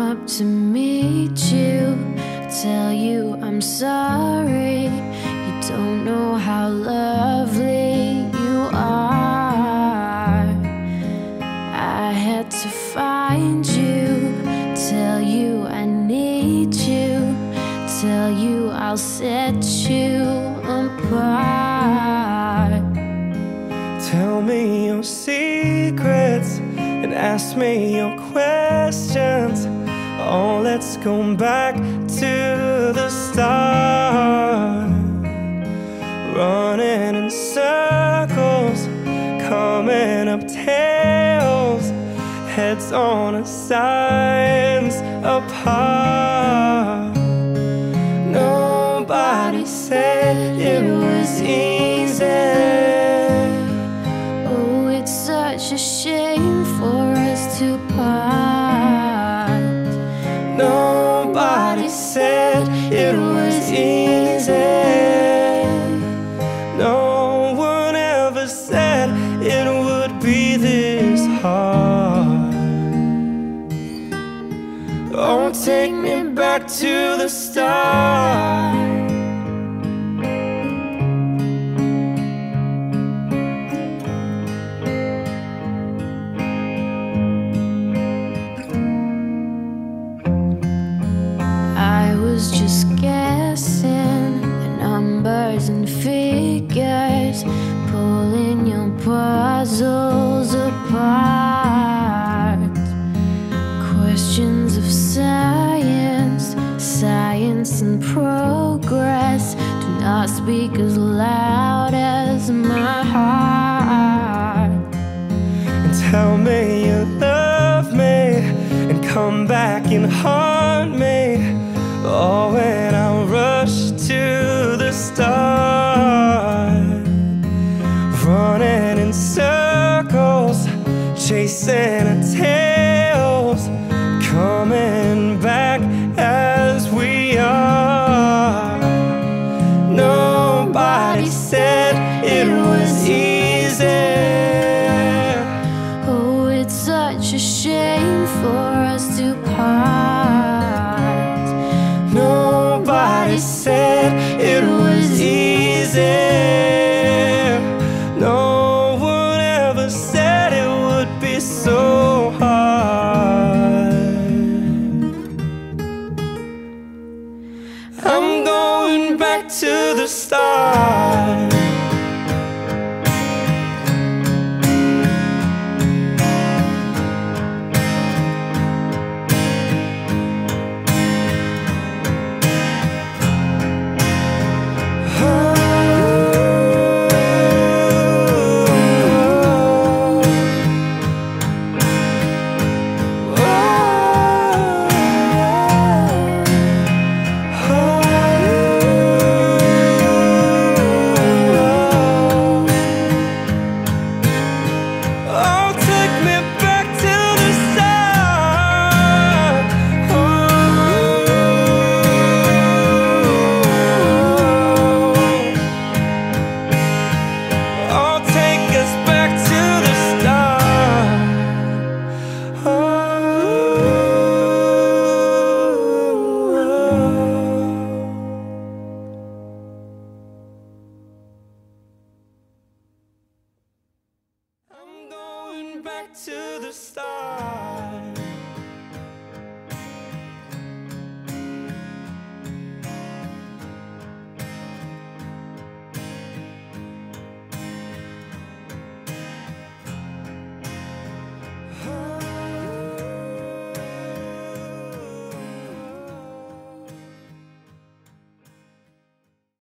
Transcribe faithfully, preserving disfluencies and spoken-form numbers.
up to meet you, tell you I'm sorry. You don't know how lovely you are. I had to find you, tell you I need you, tell you I'll set you apart. Tell me your secrets and ask me your questions. Oh, let's go back to the start. Running in circles, coming up tails, heads on our sides apart. Nobody said it was easy. Oh, it's such a shame for us to part. Nobody said it was easy. No one ever said it would be this hard. Oh, take me back to the start. Just guessing the numbers and figures, pulling your puzzles apart. Questions of science, science and progress do not speak as loud as my heart. And tell me you love me and come back and haunt me. Oh, when I rush to the start, running in circles, chasing our tails, coming back as we are. Nobody said it was easy. Oh, it's such a shame for us to part. Nobody said it was easy. No one ever said it would be so hard. I'm going back to the start. I'm going back to the start.